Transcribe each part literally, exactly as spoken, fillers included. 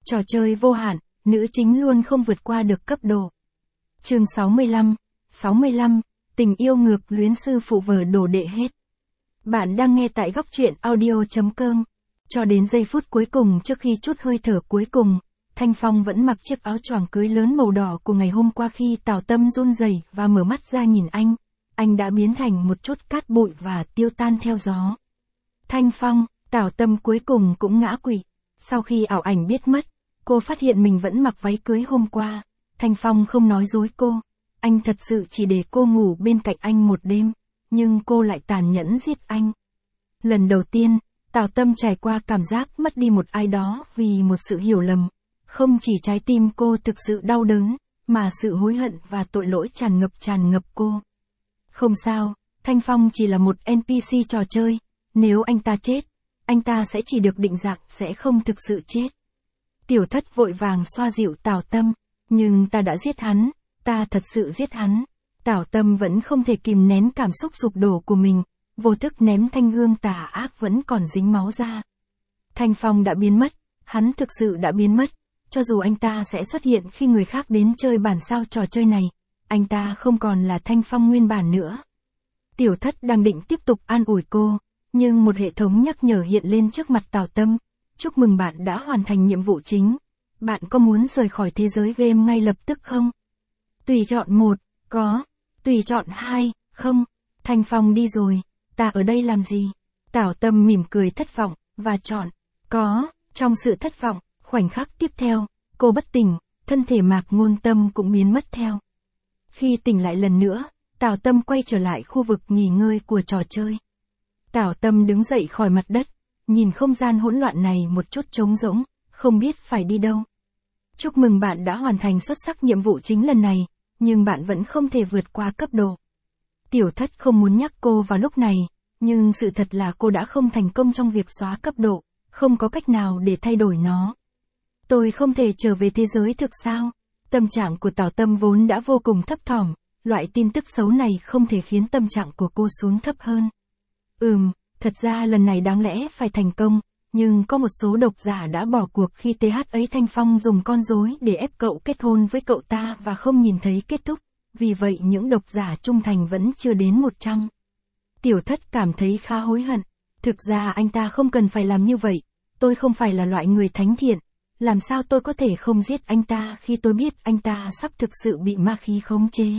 Trò chơi vô hạn, nữ chính luôn không vượt qua được cấp độ. Chương sáu mươi lăm, sáu mươi lăm, tình yêu ngược luyến sư phụ vợ đổ đệ hết. Bạn đang nghe tại góc truyện audio chấm com. Cho đến giây phút cuối cùng trước khi chút hơi thở cuối cùng, Thanh Phong vẫn mặc chiếc áo choàng cưới lớn màu đỏ của ngày hôm qua. Khi Tào Tâm run rẩy và mở mắt ra nhìn anh, anh đã biến thành một chút cát bụi và tiêu tan theo gió. Thanh Phong, Tào Tâm cuối cùng cũng ngã quỵ. Sau khi ảo ảnh biết mất, cô phát hiện mình vẫn mặc váy cưới hôm qua. Thanh Phong không nói dối cô, anh thật sự chỉ để cô ngủ bên cạnh anh một đêm, nhưng cô lại tàn nhẫn giết anh. Lần đầu tiên, Tào Tâm trải qua cảm giác mất đi một ai đó vì một sự hiểu lầm. Không chỉ trái tim cô thực sự đau đớn, mà sự hối hận và tội lỗi tràn ngập tràn ngập cô. Không sao, Thanh Phong chỉ là một en pê xê trò chơi, nếu anh ta chết, anh ta sẽ chỉ được định dạng, sẽ không thực sự chết. Tiểu Thất vội vàng xoa dịu Tào Tâm, nhưng ta đã giết hắn, ta thật sự giết hắn. Tào Tâm vẫn không thể kìm nén cảm xúc sụp đổ của mình, vô thức ném thanh gươm tà ác vẫn còn dính máu ra. Thanh Phong đã biến mất, hắn thực sự đã biến mất, cho dù anh ta sẽ xuất hiện khi người khác đến chơi bản sao trò chơi này, anh ta không còn là Thanh Phong nguyên bản nữa. Tiểu Thất đang định tiếp tục an ủi cô, nhưng một hệ thống nhắc nhở hiện lên trước mặt Tào Tâm. Chúc mừng bạn đã hoàn thành nhiệm vụ chính. Bạn có muốn rời khỏi thế giới game ngay lập tức không? Tùy chọn một, có. Tùy chọn hai, không. Thanh Phong đi rồi, ta ở đây làm gì? Tào Tâm mỉm cười thất vọng, và chọn, có. Trong sự thất vọng, khoảnh khắc tiếp theo, cô bất tỉnh, thân thể Mạc Ngôn Tâm cũng biến mất theo. Khi tỉnh lại lần nữa, Tào Tâm quay trở lại khu vực nghỉ ngơi của trò chơi. Tào Tâm đứng dậy khỏi mặt đất, nhìn không gian hỗn loạn này một chút trống rỗng, không biết phải đi đâu. Chúc mừng bạn đã hoàn thành xuất sắc nhiệm vụ chính lần này, nhưng bạn vẫn không thể vượt qua cấp độ. Tiểu Thất không muốn nhắc cô vào lúc này, nhưng sự thật là cô đã không thành công trong việc xóa cấp độ, không có cách nào để thay đổi nó. Tôi không thể trở về thế giới thực sao? Tâm trạng của Tào Tâm vốn đã vô cùng thấp thỏm, loại tin tức xấu này không thể khiến tâm trạng của cô xuống thấp hơn. Ừm, thật ra lần này đáng lẽ phải thành công, nhưng có một số độc giả đã bỏ cuộc khi tê hát ấy Thanh Phong dùng con rối để ép cậu kết hôn với cậu ta và không nhìn thấy kết thúc, vì vậy những độc giả trung thành vẫn chưa đến một trăm. Tiểu Thất cảm thấy khá hối hận, thực ra anh ta không cần phải làm như vậy, tôi không phải là loại người thánh thiện, làm sao tôi có thể không giết anh ta khi tôi biết anh ta sắp thực sự bị ma khí khống chế.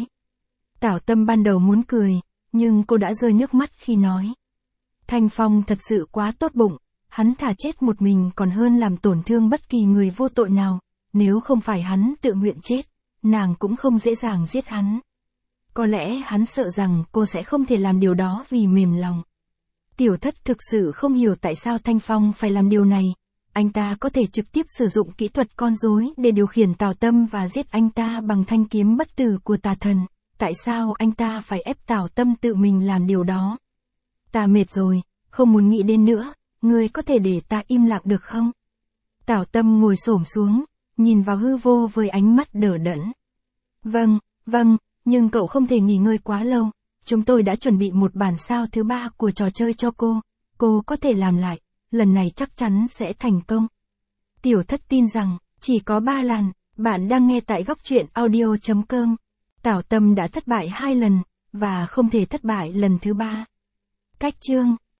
Tào Tâm ban đầu muốn cười, nhưng cô đã rơi nước mắt khi nói. Thanh Phong thật sự quá tốt bụng, hắn thà chết một mình còn hơn làm tổn thương bất kỳ người vô tội nào, nếu không phải hắn tự nguyện chết, nàng cũng không dễ dàng giết hắn. Có lẽ hắn sợ rằng cô sẽ không thể làm điều đó vì mềm lòng. Tiểu Thất thực sự không hiểu tại sao Thanh Phong phải làm điều này, anh ta có thể trực tiếp sử dụng kỹ thuật con rối để điều khiển Tào Tâm và giết anh ta bằng thanh kiếm bất tử của tà thần, tại sao anh ta phải ép Tào Tâm tự mình làm điều đó? Ta mệt rồi, không muốn nghĩ đến nữa, ngươi có thể để ta im lặng được không? Tào Tâm ngồi xổm xuống, nhìn vào hư vô với ánh mắt đờ đẫn. Vâng, vâng, nhưng cậu không thể nghỉ ngơi quá lâu, chúng tôi đã chuẩn bị một bản sao thứ ba của trò chơi cho cô, cô có thể làm lại, lần này chắc chắn sẽ thành công. Tiểu Thất tin rằng, chỉ có ba lần, bạn đang nghe tại góc truyện audio chấm com. Tào Tâm đã thất bại hai lần, và không thể thất bại lần thứ ba. Cách chương